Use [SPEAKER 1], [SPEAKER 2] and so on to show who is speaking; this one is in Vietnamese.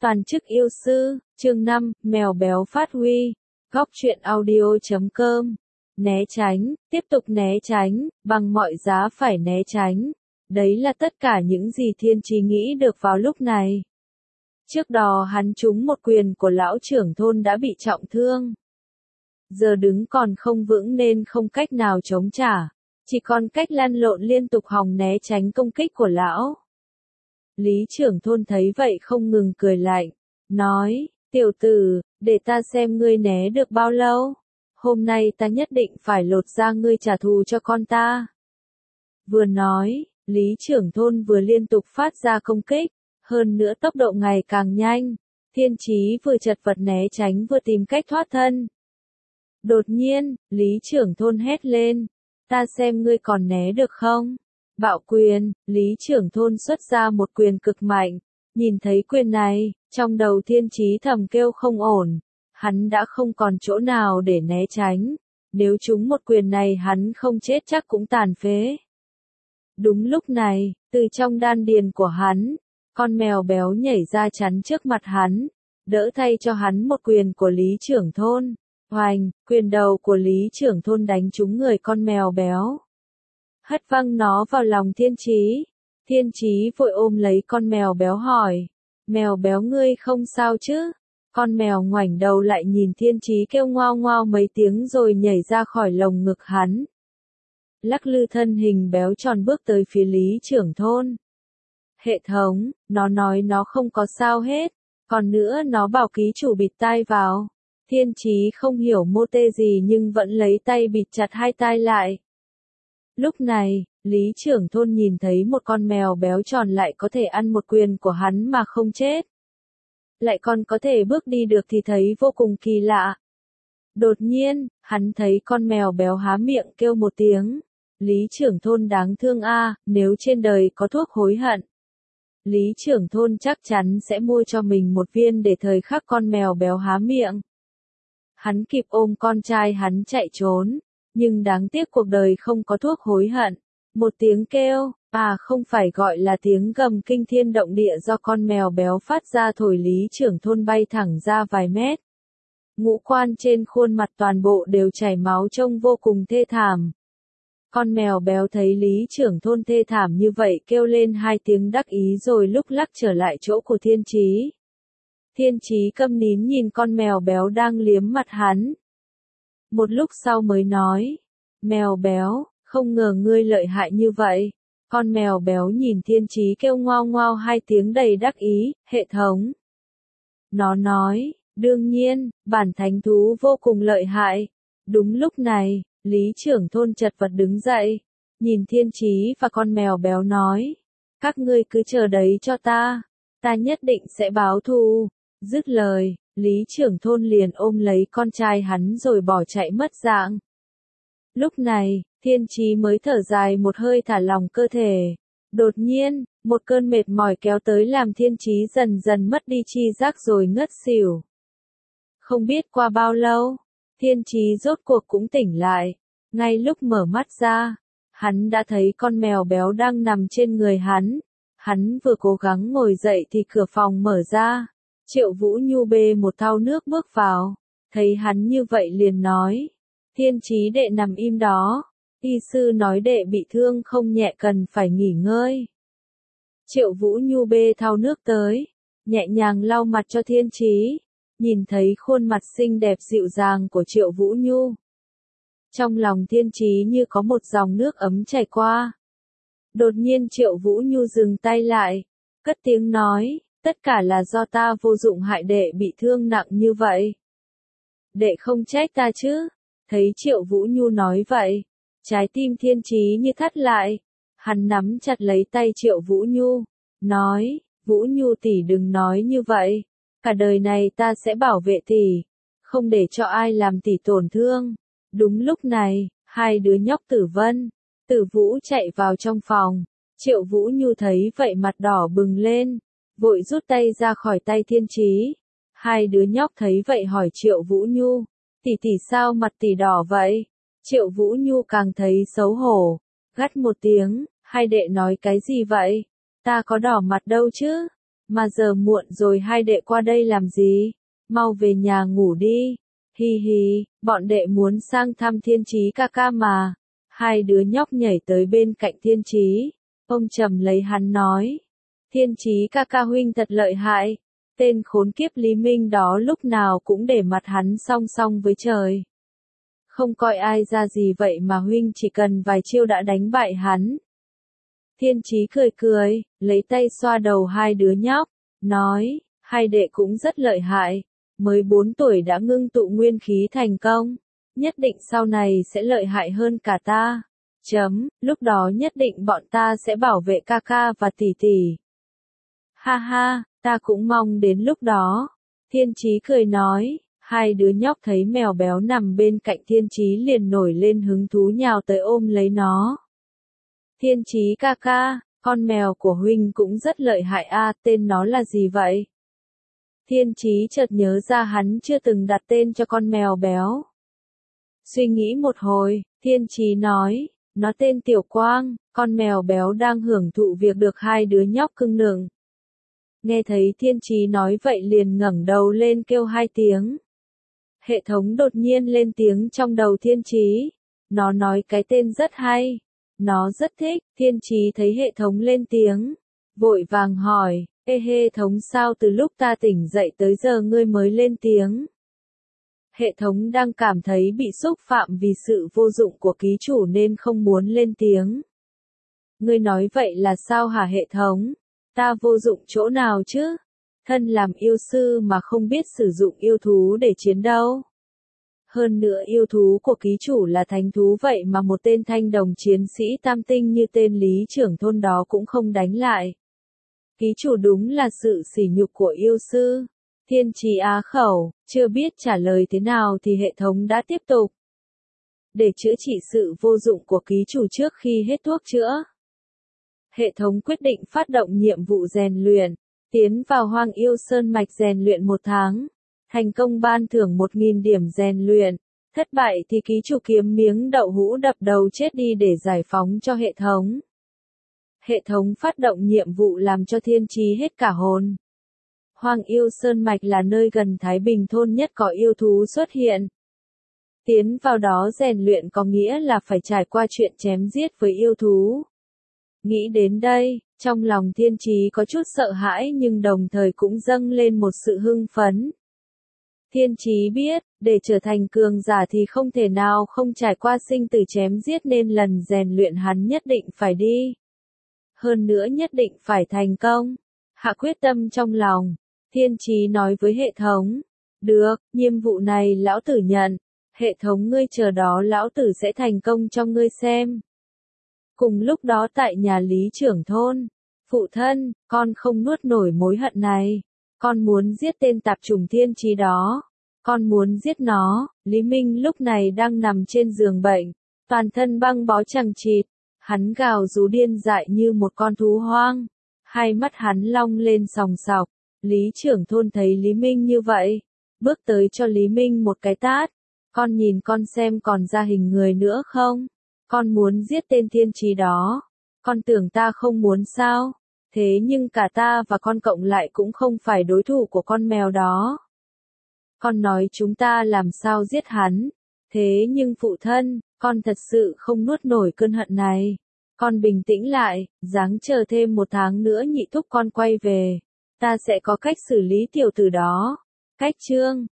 [SPEAKER 1] Toàn chức yêu sư, chương 5, mèo béo phát huy. Góc truyện audio.com. Né tránh, tiếp tục né tránh, bằng mọi giá phải né tránh. Đấy là tất cả những gì Thiên Chí nghĩ được vào lúc này. Trước đó hắn trúng một quyền của lão trưởng thôn đã bị trọng thương. Giờ đứng còn không vững nên không cách nào chống trả. Chỉ còn cách lăn lộn liên tục hòng né tránh công kích của lão. Lý trưởng thôn thấy vậy không ngừng cười lạnh, nói, tiểu tử, để ta xem ngươi né được bao lâu. Hôm nay ta nhất định phải lột da ngươi trả thù cho con ta. Vừa nói, Lý trưởng thôn vừa liên tục phát ra công kích, hơn nữa tốc độ ngày càng nhanh. Thiên Chí vừa chật vật né tránh vừa tìm cách thoát thân. Đột nhiên, Lý trưởng thôn hét lên, ta xem ngươi còn né được không? Bạo quyền, Lý trưởng thôn xuất ra một quyền cực mạnh. Nhìn thấy quyền này, trong đầu Thiên Chí thầm kêu không ổn. Hắn đã không còn chỗ nào để né tránh. Nếu trúng một quyền này hắn không chết chắc cũng tàn phế. Đúng lúc này, từ trong đan điền của hắn, con mèo béo nhảy ra chắn trước mặt hắn, đỡ thay cho hắn một quyền của Lý trưởng thôn. Oành, quyền đầu của Lý trưởng thôn đánh trúng người con mèo béo. Hất văng nó vào lòng Thiên Chí. Thiên Chí vội ôm lấy con mèo béo hỏi, mèo béo ngươi không sao chứ? Con mèo ngoảnh đầu lại nhìn Thiên Chí kêu ngoao ngoao mấy tiếng rồi nhảy ra khỏi lồng ngực hắn. Lắc lư thân hình béo tròn bước tới phía Lý trưởng thôn. Hệ thống, nó nói nó không có sao hết, còn nữa nó bảo ký chủ bịt tai vào. Thiên Chí không hiểu mô tê gì nhưng vẫn lấy tay bịt chặt hai tai lại. Lúc này, Lý trưởng thôn nhìn thấy một con mèo béo tròn lại có thể ăn một quyền của hắn mà không chết. Lại còn có thể bước đi được thì thấy vô cùng kỳ lạ. Đột nhiên, hắn thấy con mèo béo há miệng kêu một tiếng. Lý trưởng thôn đáng thương a, nếu trên đời có thuốc hối hận. Lý trưởng thôn chắc chắn sẽ mua cho mình một viên để thời khắc con mèo béo há miệng. Hắn kịp ôm con trai hắn chạy trốn. Nhưng đáng tiếc cuộc đời không có thuốc hối hận. Một tiếng kêu, không phải gọi là tiếng gầm kinh thiên động địa do con mèo béo phát ra thổi Lý trưởng thôn bay thẳng ra vài mét. Ngũ quan trên khuôn mặt toàn bộ đều chảy máu trông vô cùng thê thảm. Con mèo béo thấy Lý trưởng thôn thê thảm như vậy kêu lên hai tiếng đắc ý rồi lúc lắc trở lại chỗ của Thiên Chí. Thiên Chí câm nín nhìn con mèo béo đang liếm mặt hắn. Một lúc sau mới nói, mèo béo, không ngờ ngươi lợi hại như vậy. Con mèo béo nhìn Thiên Chí kêu ngoao ngoao hai tiếng đầy đắc ý, hệ thống. Nó nói, đương nhiên, bản thánh thú vô cùng lợi hại. Đúng lúc này, Lý trưởng thôn chật vật đứng dậy, nhìn Thiên Chí và con mèo béo nói, các ngươi cứ chờ đấy cho ta nhất định sẽ báo thù. Dứt lời, Lý trưởng thôn liền ôm lấy con trai hắn rồi bỏ chạy mất dạng. Lúc này, Thiên Chí mới thở dài một hơi thả lỏng cơ thể. Đột nhiên, một cơn mệt mỏi kéo tới làm Thiên Chí dần dần mất đi tri giác rồi ngất xỉu. Không biết qua bao lâu, Thiên Chí rốt cuộc cũng tỉnh lại. Ngay lúc mở mắt ra, hắn đã thấy con mèo béo đang nằm trên người hắn. Hắn vừa cố gắng ngồi dậy thì cửa phòng mở ra. Triệu Vũ Nhu bê một thau nước bước vào, thấy hắn như vậy liền nói, Thiên Chí đệ nằm im đó, y sư nói đệ bị thương không nhẹ cần phải nghỉ ngơi. Triệu Vũ Nhu bê thau nước tới, nhẹ nhàng lau mặt cho Thiên Chí, nhìn thấy khuôn mặt xinh đẹp dịu dàng của Triệu Vũ Nhu. Trong lòng Thiên Chí như có một dòng nước ấm chảy qua. Đột nhiên Triệu Vũ Nhu dừng tay lại, cất tiếng nói, tất cả là do ta vô dụng hại đệ bị thương nặng như vậy. Đệ không trách ta chứ? Thấy Triệu Vũ Nhu nói vậy, trái tim Thiên Chí như thắt lại. Hắn nắm chặt lấy tay Triệu Vũ Nhu, nói, Vũ Nhu tỷ đừng nói như vậy. Cả đời này ta sẽ bảo vệ tỷ, không để cho ai làm tỷ tổn thương. Đúng lúc này, hai đứa nhóc Tử Vân, Tử Vũ chạy vào trong phòng. Triệu Vũ Nhu thấy vậy mặt đỏ bừng lên. Vội rút tay ra khỏi tay Thiên Chí. Hai đứa nhóc thấy vậy hỏi Triệu Vũ Nhu, tỷ tỷ sao mặt tỷ đỏ vậy? Triệu Vũ Nhu càng thấy xấu hổ, gắt một tiếng, hai đệ nói cái gì vậy? Ta có đỏ mặt đâu chứ? Mà giờ muộn rồi hai đệ qua đây làm gì? Mau về nhà ngủ đi. Hi hi, bọn đệ muốn sang thăm Thiên Chí ca ca mà. Hai đứa nhóc nhảy tới bên cạnh Thiên Chí. Ông trầm lấy hắn nói. Thiên Chí ca ca huynh thật lợi hại. Tên khốn kiếp Lý Minh đó lúc nào cũng để mặt hắn song song với trời. Không coi ai ra gì vậy mà huynh chỉ cần vài chiêu đã đánh bại hắn. Thiên Chí cười cười, lấy tay xoa đầu hai đứa nhóc, nói, hai đệ cũng rất lợi hại, mới 4 tuổi đã ngưng tụ nguyên khí thành công, nhất định sau này sẽ lợi hại hơn cả ta. Lúc đó nhất định bọn ta sẽ bảo vệ ca ca và tỷ tỷ. Ha ha, ta cũng mong đến lúc đó. Thiên Chí cười nói, hai đứa nhóc thấy mèo béo nằm bên cạnh Thiên Chí liền nổi lên hứng thú nhào tới ôm lấy nó. Thiên Chí ca ca, con mèo của huynh cũng rất lợi hại a, tên nó là gì vậy? Thiên Chí chợt nhớ ra hắn chưa từng đặt tên cho con mèo béo. Suy nghĩ một hồi, Thiên Chí nói, nó tên Tiểu Quang, con mèo béo đang hưởng thụ việc được hai đứa nhóc cưng nựng. Nghe thấy Thiên Chí nói vậy liền ngẩng đầu lên kêu hai tiếng. Hệ thống đột nhiên lên tiếng trong đầu Thiên Chí. Nó nói cái tên rất hay. Nó rất thích. Thiên Chí thấy hệ thống lên tiếng. Vội vàng hỏi, hệ thống sao từ lúc ta tỉnh dậy tới giờ ngươi mới lên tiếng? Hệ thống đang cảm thấy bị xúc phạm vì sự vô dụng của ký chủ nên không muốn lên tiếng. Ngươi nói vậy là sao hả hệ thống? Ta vô dụng chỗ nào chứ? Thân làm yêu sư mà không biết sử dụng yêu thú để chiến đấu. Hơn nữa yêu thú của ký chủ là thánh thú vậy mà một tên thanh đồng chiến sĩ tam tinh như tên lý trưởng thôn đó cũng không đánh lại. Ký chủ đúng là sự sỉ nhục của yêu sư. Thiên Chí á khẩu, chưa biết trả lời thế nào thì hệ thống đã tiếp tục. Để chữa trị sự vô dụng của ký chủ trước khi hết thuốc chữa. Hệ thống quyết định phát động nhiệm vụ rèn luyện, tiến vào Hoang Yêu Sơn Mạch rèn luyện 1 tháng, thành công ban thưởng 1000 điểm rèn luyện, thất bại thì ký chủ kiếm miếng đậu hũ đập đầu chết đi để giải phóng cho hệ thống. Hệ thống phát động nhiệm vụ làm cho Thiên Chí hết cả hồn. Hoang Yêu Sơn Mạch là nơi gần Thái Bình thôn nhất có yêu thú xuất hiện. Tiến vào đó rèn luyện có nghĩa là phải trải qua chuyện chém giết với yêu thú. Nghĩ đến đây, trong lòng Thiên Chí có chút sợ hãi nhưng đồng thời cũng dâng lên một sự hưng phấn. Thiên Chí biết, để trở thành cường giả thì không thể nào không trải qua sinh tử chém giết nên lần rèn luyện hắn nhất định phải đi. Hơn nữa nhất định phải thành công. Hạ quyết tâm trong lòng, Thiên Chí nói với hệ thống. Được, nhiệm vụ này lão tử nhận. Hệ thống ngươi chờ đó lão tử sẽ thành công cho ngươi xem. Cùng lúc đó tại nhà lý trưởng thôn, phụ thân, con không nuốt nổi mối hận này. Con muốn giết tên tạp chủng Thiên Chí đó. Con muốn giết nó. Lý Minh lúc này đang nằm trên giường bệnh, toàn thân băng bó chằng chịt. Hắn gào rú điên dại như một con thú hoang. Hai mắt hắn long lên sòng sọc. Lý trưởng thôn thấy Lý Minh như vậy, bước tới cho Lý Minh một cái tát. Con nhìn con xem còn ra hình người nữa không? Con muốn giết tên Thiên Chí đó. Con tưởng ta không muốn sao? Thế nhưng cả ta và con cộng lại cũng không phải đối thủ của con mèo đó. Con nói chúng ta làm sao giết hắn? Thế nhưng phụ thân, con thật sự không nuốt nổi cơn hận này. Con bình tĩnh lại, ráng chờ thêm 1 tháng nữa nhị thúc con quay về. Ta sẽ có cách xử lý tiểu tử đó. Cách chương